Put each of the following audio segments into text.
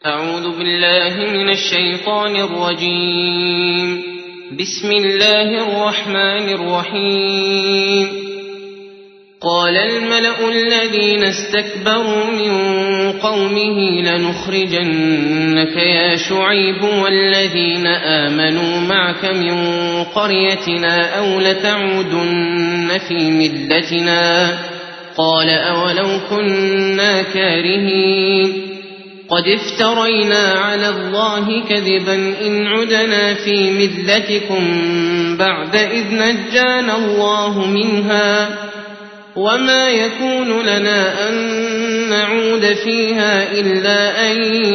أعوذ بالله من الشيطان الرجيم. بسم الله الرحمن الرحيم. قال الملأ الذين استكبروا من قومه لنخرجنك يا شعيب والذين آمنوا معك من قريتنا أو لتعودن في ملتنا. قال أولو كنا كارهين قد افترينا على الله كذبا إن عدنا في ملتكم بعد إذ نجانا الله منها وما يكون لنا أن نعود فيها إلا أن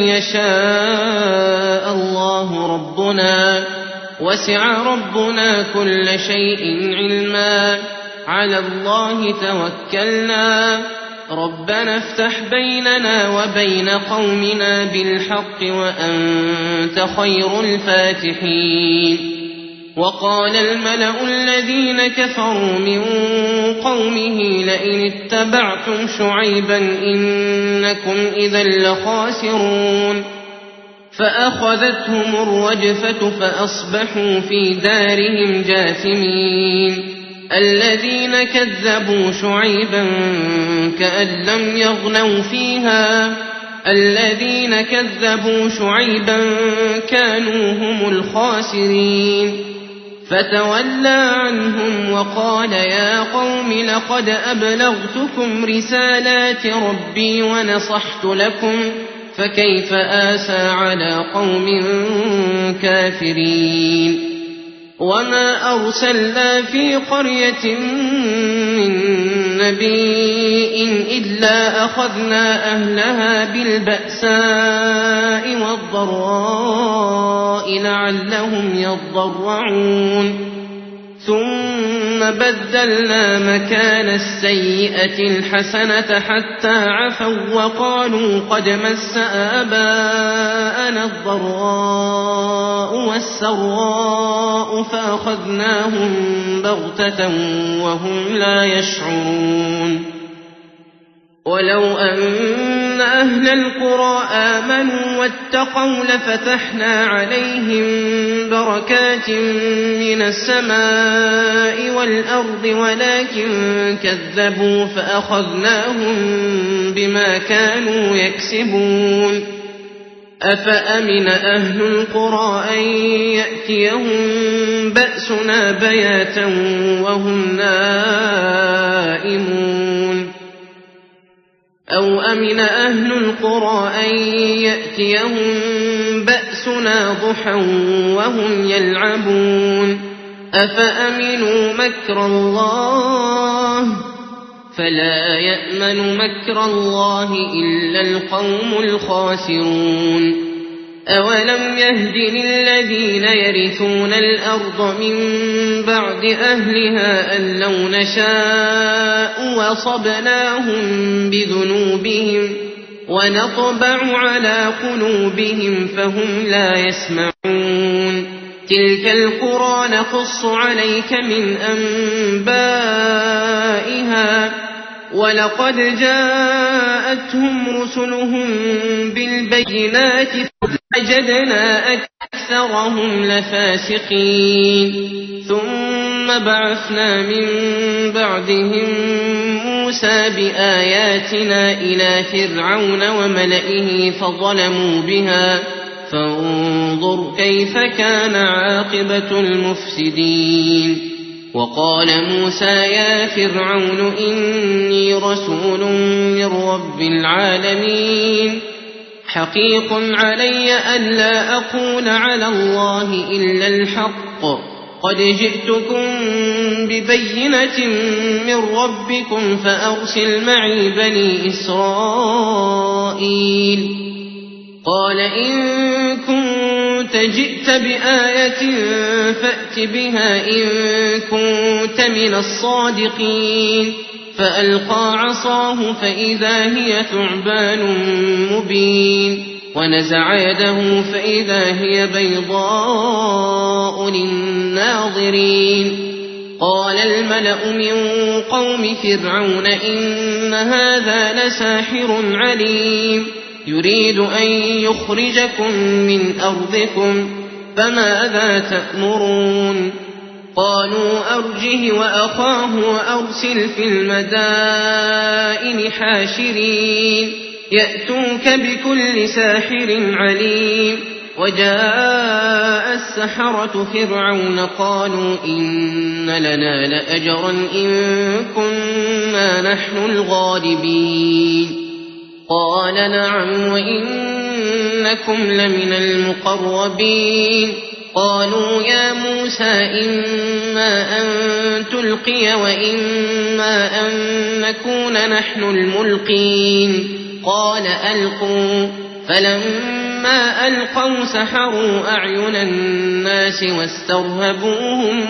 يشاء الله ربنا وسع ربنا كل شيء علما على الله توكلنا ربنا افتح بيننا وبين قومنا بالحق وأنت خير الفاتحين. وقال الملأ الذين كفروا من قومه لئن اتبعتم شعيبا إنكم إذا لخاسرون فأخذتهم الرجفة فأصبحوا في دارهم جاثمين. الذين كذبوا شعيبا كأن لم يغنوا فيها الذين كذبوا شعيبا كانوا هم الخاسرين. فتولى عنهم وقال يا قوم لقد أبلغتكم رسالات ربي ونصحت لكم فكيف آسى على قوم كافرين. وما أرسلنا في قرية من نبي إلا أخذنا أهلها بالبأساء والضراء لعلهم يضرعون ثم بدلنا مكان السيئة الحسنة حتى عفوا وقالوا قد مس آباءنا الضراء والسراء فأخذناهم بغتة وهم لا يشعرون. ولو أن أهل القرى آمنوا واتقوا لفتحنا عليهم بركات من السماء والأرض ولكن كذبوا فأخذناهم بما كانوا يكسبون. أفأمن أهل القرى أن يأتيهم بأسنا بياتا وهم نائمون أو أمن أهل القرى أن يأتيهم بأسنا ضحى وهم يلعبون. أفأمنوا مكر الله فلا يأمن مكر الله إلا القوم الخاسرون. أولم يهد للذين يرثون الأرض من بعد أهلها أن لو نشاء وصبناهم بذنوبهم ونطبع على قلوبهم فهم لا يسمعون. تلك القرى نقص عليك من أنبائها ولقد جاءتهم رسلهم بالبينات فوجدنا أكثرهم لفاسقين. ثم بعثنا من بعدهم موسى بآياتنا إلى فرعون وملئه فظلموا بها فانظر كيف كان عاقبة المفسدين. وقال موسى يا فرعون إني رسول من رب العالمين حقيق علي ألا أقول على الله إلا الحق قد جئتكم ببينة من ربكم فأرسل معي بني إسرائيل. قال إن كنت جئت بآية فأت بها إن كنت من الصادقين. فألقى عصاه فإذا هي ثعبان مبين ونزع يده فإذا هي بيضاء للناظرين. قال الملأ من قوم فرعون إن هذا لساحر عليم يريد أن يخرجكم من أرضكم فماذا تأمرون قالوا أرجه وأخاه وأرسل في المدائن حاشرين يأتوك بكل ساحر عليم وجاء السحرة فرعون قالوا إن لنا لأجرا إن كنا نحن الغالبين قال نعم وإنكم لمن المقربين قالوا يا موسى إما أن تلقي وإما أن نكون نحن الملقين قال ألقوا فلما ألقوا سحروا أعين الناس واسترهبوهم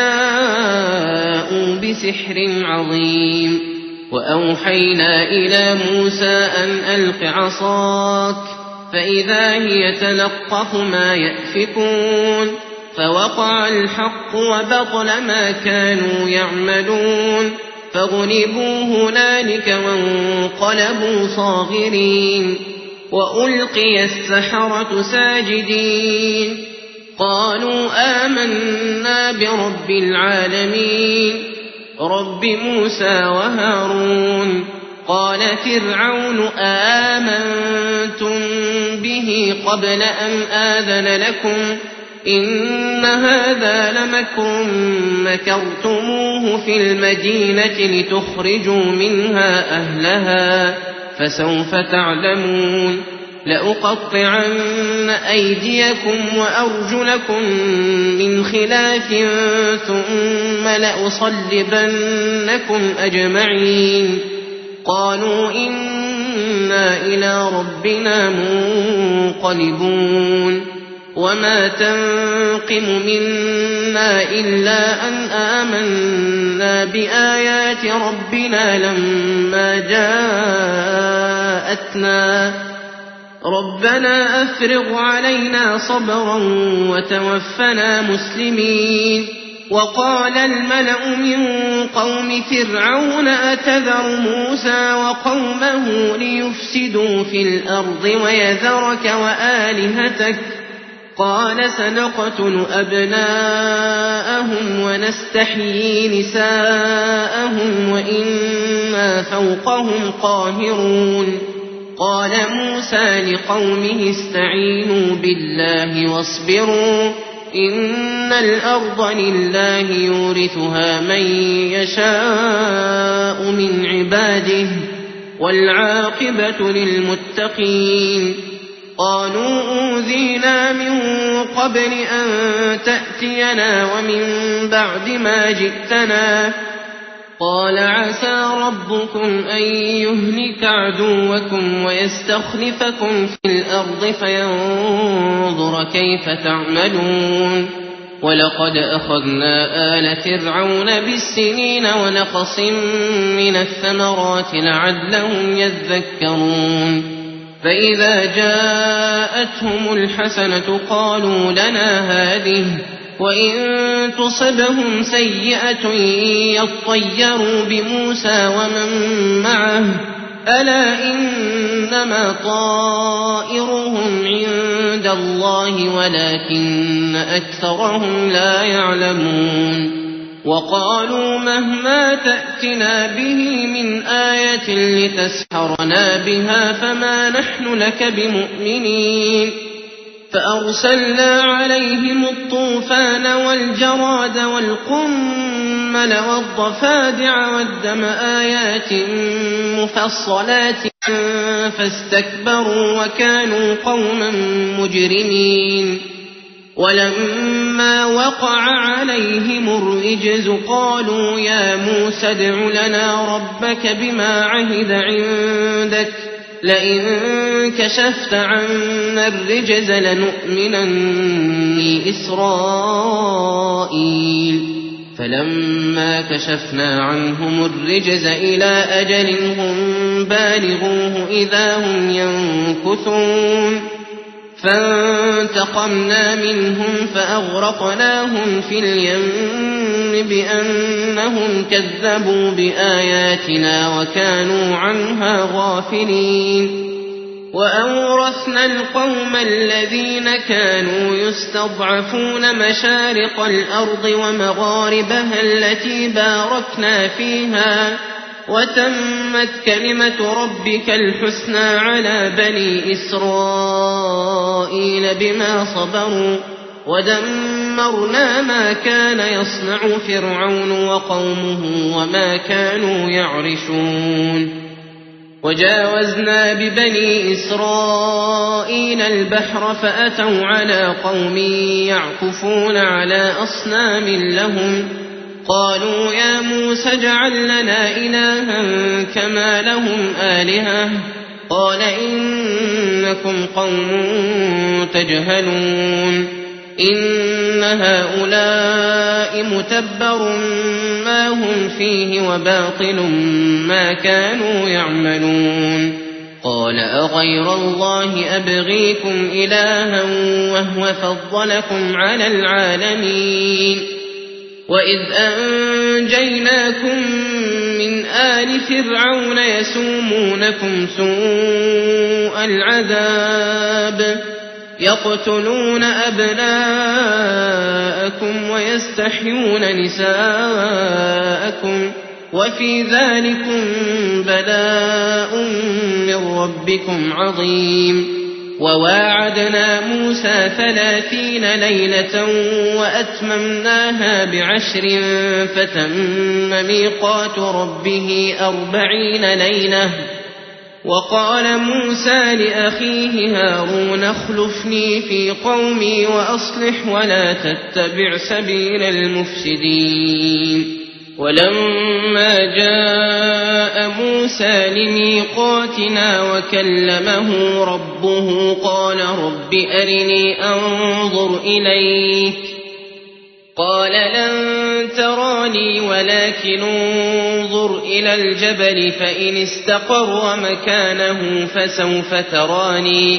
وجاءوا بسحر عظيم وأوحينا إلى موسى أن ألق عصاك فإذا هي تلقف ما يأفكون فوقع الحق وبطل ما كانوا يعملون فغلبوا هنالك وانقلبوا صاغرين وألقي السحرة ساجدين قالوا آمنا برب العالمين رب موسى وهارون قال فرعون آمنتم به قبل أن آذن لكم إن هذا لمكر مكرتموه في المدينة لتخرجوا منها أهلها فسوف تعلمون لأقطعن أيديكم وأرجلكم من خلاف ثم لأصلبنكم أجمعين قالوا إنا إلى ربنا منقلبون وما تنقم منا إلا أن آمنا بآيات ربنا لما جاءتنا ربنا أفرغ علينا صبرا وتوفنا مسلمين وقال الملأ من قوم فرعون أتذر موسى وقومه ليفسدوا في الأرض ويذرك وآلهتك قال سنقتل أبناءهم ونستحيي نساءهم وإنا فوقهم قاهرون قال موسى لقومه استعينوا بالله واصبروا إن الأرض لله يورثها من يشاء من عباده والعاقبة للمتقين قالوا أوذينا من قبل أن تأتينا ومن بعد ما جئتنا قال عسى ربكم أن يهلك عدوكم ويستخلفكم في الأرض فينظر كيف تعملون ولقد أخذنا آل فرعون بالسنين ونقص من الثمرات لعلهم يذكرون فإذا جاءتهم الحسنة قالوا لنا هذه وإن تصبهم سيئة يطيروا بموسى ومن معه ألا إنما طائرهم عند الله ولكن أكثرهم لا يعلمون وقالوا مهما تأتنا به من آية لتسحرنا بها فما نحن لك بمؤمنين فأرسلنا عليهم الطوفان والجراد والقمل والضفادع والدم آيات مفصلات فاستكبروا وكانوا قوما مجرمين ولما وقع عليهم الرجز قالوا يا موسى ادع لنا ربك بما عهد عندك لئن كشفت عنا الرجز لنؤمنن إسرائيل فلما كشفنا عنهم الرجز إلى أجل هم بالغوه إذا هم ينكثون فانتقمنا منهم فأغرقناهم في اليم بأنهم كذبوا بآياتنا وكانوا عنها غافلين وأورثنا القوم الذين كانوا يستضعفون مشارق الأرض ومغاربها التي باركنا فيها وتمت كلمة ربك الحسنى على بني إسرائيل بما صبروا ودمرنا ما كان يصنع فرعون وقومه وما كانوا يعرشون وجاوزنا ببني إسرائيل البحر فأتوا على قوم يعكفون على أصنام لهم قالوا يا موسى اجعل لنا إلها كما لهم آلهة قال إنكم قوم تجهلون إن هؤلاء متبر ما هم فيه وباطل ما كانوا يعملون قال أغير الله أبغيكم إلها وهو فضلكم على العالمين وإذ أنجيناكم من آل فرعون يسومونكم سوء العذاب يقتلون أبناءكم ويستحيون نساءكم وفي ذلكم بلاء من ربكم عظيم وواعدنا موسى 30 ليلة وأتممناها ب10 فتم ميقات ربه 40 ليلة وقال موسى لأخيه هارون اخلفني في قومي وأصلح ولا تتبع سبيل المفسدين ولما جاء موسى لميقاتنا وكلمه ربه قال رب أرني أنظر إليك قال لن تراني ولكن انظر إلى الجبل فإن استقر مكانه فسوف تراني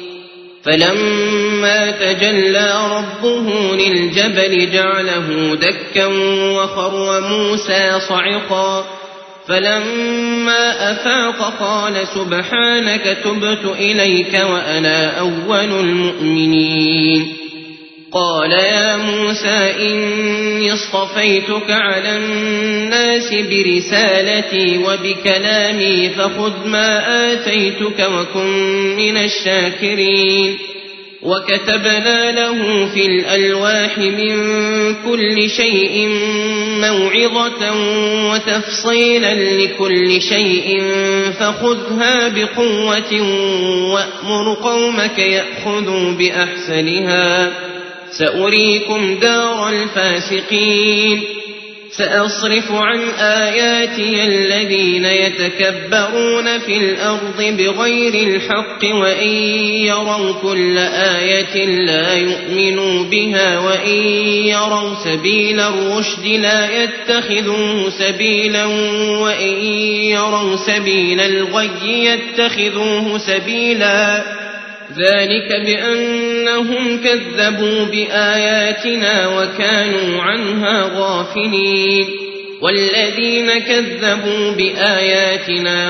فلما تجلى ربه للجبل جعله دكا وخر موسى صعقا فلما أفاق قال سبحانك تبت إليك وأنا أول المؤمنين قال يا موسى إني اصطفيتك على الناس برسالتي وبكلامي فخذ ما آتيتك وكن من الشاكرين وكتبنا له في الألواح من كل شيء موعظة وتفصيلا لكل شيء فخذها بقوة وأمر قومك يأخذوا بأحسنها سأريكم دار الفاسقين سأصرف عن آياتي الذين يتكبرون في الأرض بغير الحق وإن يروا كل آية لا يؤمنوا بها وإن يروا سبيل الرشد لا يتخذوه سبيلا وإن يروا سبيل الغي يتخذوه سبيلا ذلك بأنهم كذبوا بآياتنا وكانوا عنها غافلين والذين كذبوا بآياتنا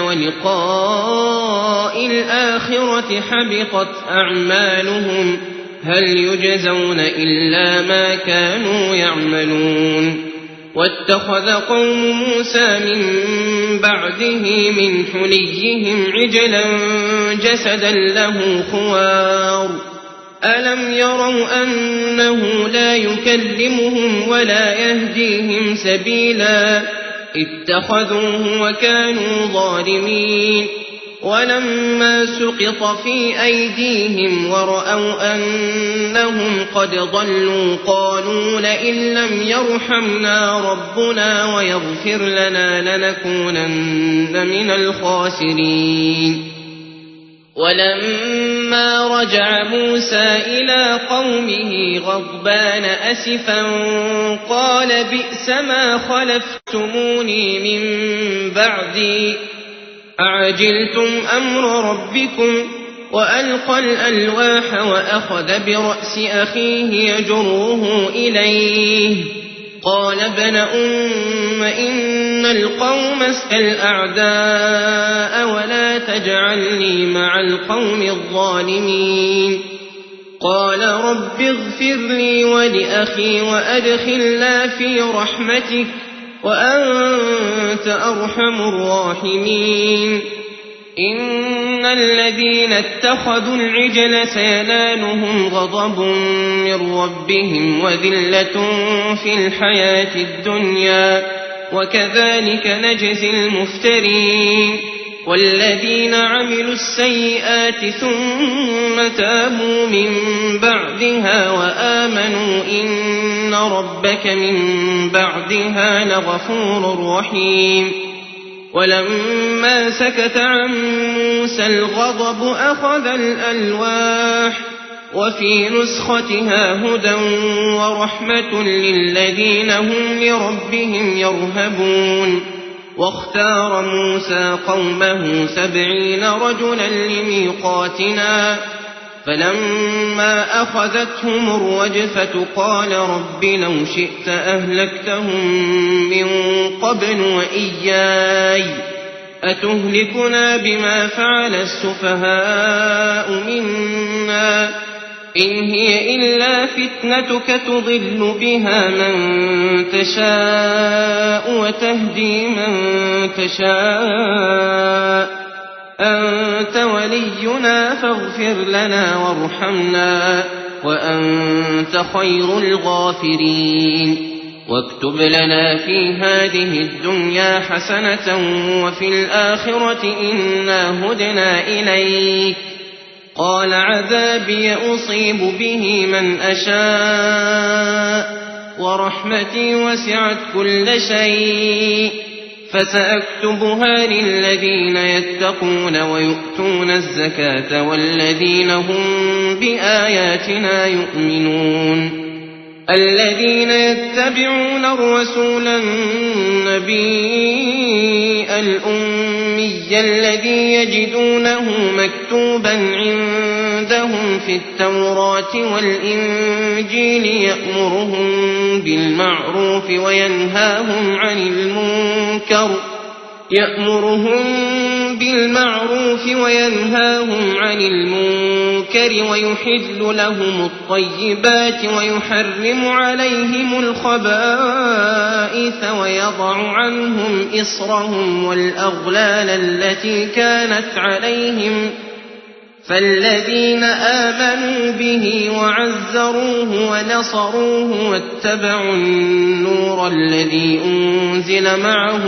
ولقاء الآخرة حبطت أعمالهم هل يجزون إلا ما كانوا يعملون واتخذ قوم موسى من بعده من حليهم عجلا جسدا له خوار ألم يروا أنه لا يكلمهم ولا يهديهم سبيلا اتخذوه وكانوا ظالمين ولما سقط في أيديهم ورأوا أنهم قد ضلوا قالوا لئن لم يرحمنا ربنا ويغفر لنا لنكونن من الخاسرين ولما رجع موسى إلى قومه غضبان أسفا قال بئس ما خلفتموني من بعدي أعجلتم أمر ربكم وألقى الألواح وأخذ برأس أخيه يجره إليه قال ابن إن القوم الأعداء ولا تجعلني مع القوم الظالمين قال رب اغفر لي ولأخي وأدخلنا في رحمتك وأنت أرحم الراحمين إن الذين اتخذوا العجل سينالهم غضب من ربهم وذلة في الحياة الدنيا وكذلك نجزي المفترين والذين عملوا السيئات ثم تابوا من بعدها وآمنوا إن ربك من بعدها لغفور رحيم ولما سكت عن موسى الغضب أخذ الألواح وفي نسختها هدى ورحمة للذين هم لربهم يرهبون واختار موسى قومه 70 رجلا لميقاتنا فلما أخذتهم الرجفة قال رب لو شئت أهلكتهم من قبل وإياي أتهلكنا بما فعل السفهاء منا إن هي إلا فتنتك تضل بها من تشاء وتهدي من تشاء أنت ولينا فاغفر لنا وارحمنا وأنت خير الغافرين واكتب لنا في هذه الدنيا حسنة وفي الآخرة إنا هدنا إليك قال عذابي أصيب به من أشاء ورحمتي وسعت كل شيء فسأكتبها للذين يتقون ويؤتون الزكاة والذين هم بآياتنا يؤمنون الذين يتبعون الرسول النبي الأمي الذي يجدونه مكتوبا عندهم في التوراة والإنجيل يأمرهم بالمعروف وينهاهم عن المنكر ويحل لهم الطيبات ويحرم عليهم الخبائث ويضع عنهم إصرهم والأغلال التي كانت عليهم فالذين آمنوا به وعزروه ونصروه واتبعوا النور الذي أنزل معه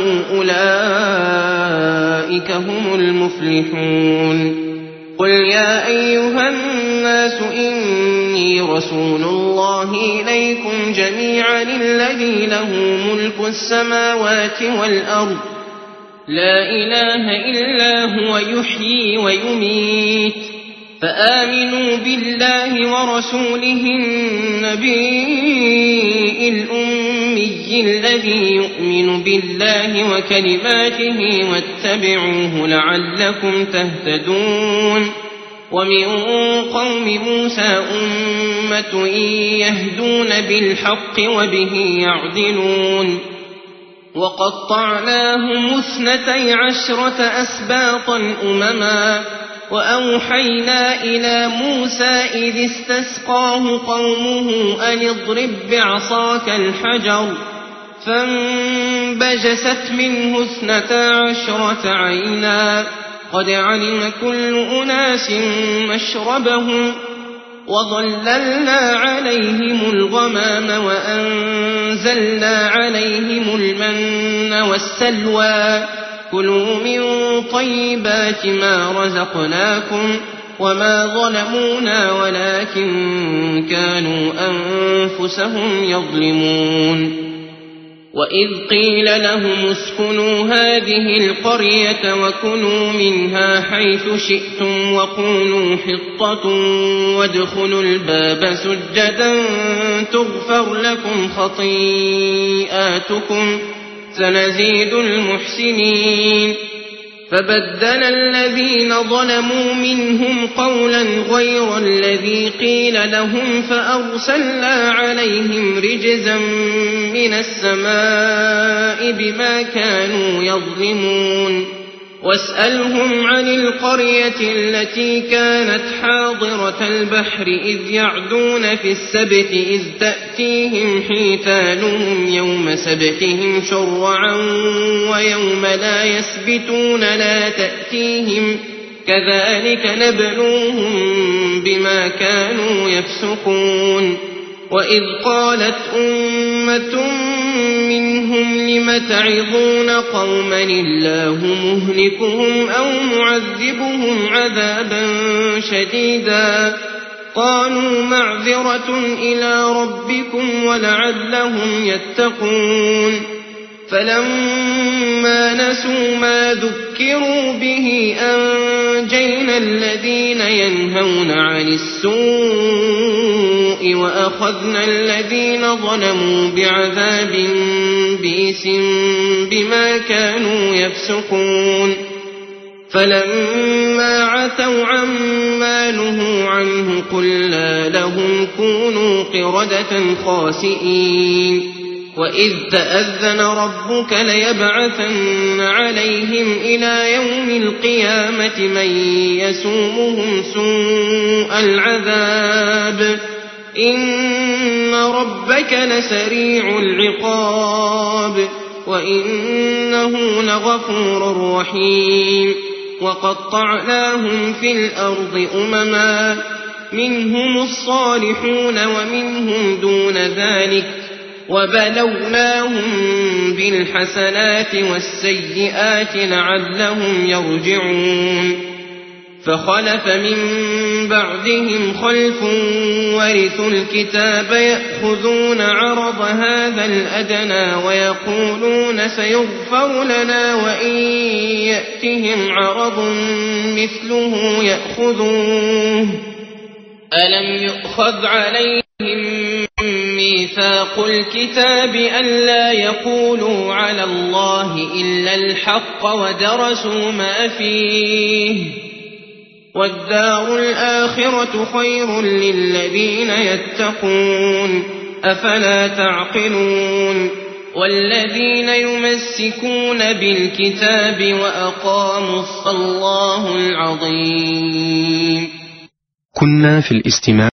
أولئك هم المفلحون قل يا أيها الناس إني رسول الله إليكم جميعا الذي له ملك السماوات والأرض لا إله إلا هو يحيي ويميت فآمنوا بالله ورسوله النبي الأمي الذي يؤمن بالله وكلماته واتبعوه لعلكم تهتدون ومن قوم موسى أمة يهدون بالحق وبه يعدلون وقطعناهم 12 أسباطا أمما وأوحينا إلى موسى إذ استسقاه قومه أن اضرب بعصاك الحجر فانبجست منه 12 عينا قد علم كل أناس مشربهم وظللنا عليهم الغمام وأنزلنا عليهم المن والسلوى كلوا من طيبات ما رزقناكم وما ظلمونا ولكن كانوا أنفسهم يظلمون وإذ قيل لهم اسكنوا هذه القرية وكلوا منها حيث شئتم وقولوا حطة وادخلوا الباب سجدا تغفر لكم خطيئاتكم سنزيد المحسنين فبدل الذين ظلموا منهم قولا غير الذي قيل لهم فأرسلنا عليهم رجزا من السماء بما كانوا يظلمون واسألهم عن القرية التي كانت حاضرة البحر إذ يعدون في السبت إذ تأتيهم حيتانهم يوم سبتهم شرعا ويوم لا يسبتون لا تأتيهم كذلك نبلوهم بما كانوا يفسقون وإذ قالت أمة منهم لم تعظون قوما الله مهلكهم أو معذبهم عذابا شديدا قالوا معذرة إلى ربكم ولعلهم يتقون فلما نسوا ما ذكروا به أنجينا الذين ينهون عن السوء وأخذنا الذين ظلموا بعذاب بئس بما كانوا يفسقون فلما عتوا عما نهوا عنه قلنا لهم كونوا قردة خاسئين وإذ تأذن ربك ليبعثن عليهم إلى يوم القيامة من يسومهم سوء العذاب إن ربك لسريع العقاب وإنه لغفور رحيم وقطعناهم في الأرض أمما منهم الصالحون ومنهم دون ذلك وبلوناهم بالحسنات والسيئات لعلهم يرجعون فخلف من بعدهم خلف ورثوا الكتاب يأخذون عرض هذا الأدنى ويقولون سيغفر لنا وإن يأتهم عرض مثله يأخذوه ألم يؤخذ عليهم ميثاق الكتاب ألا يقولوا على الله إلا الحق ودرسوا ما فيه والدار الآخرة خير للذين يتقون أفلا تعقلون والذين يمسكون بالكتاب وأقاموا الصلاة العظيم. كنا في الاستماع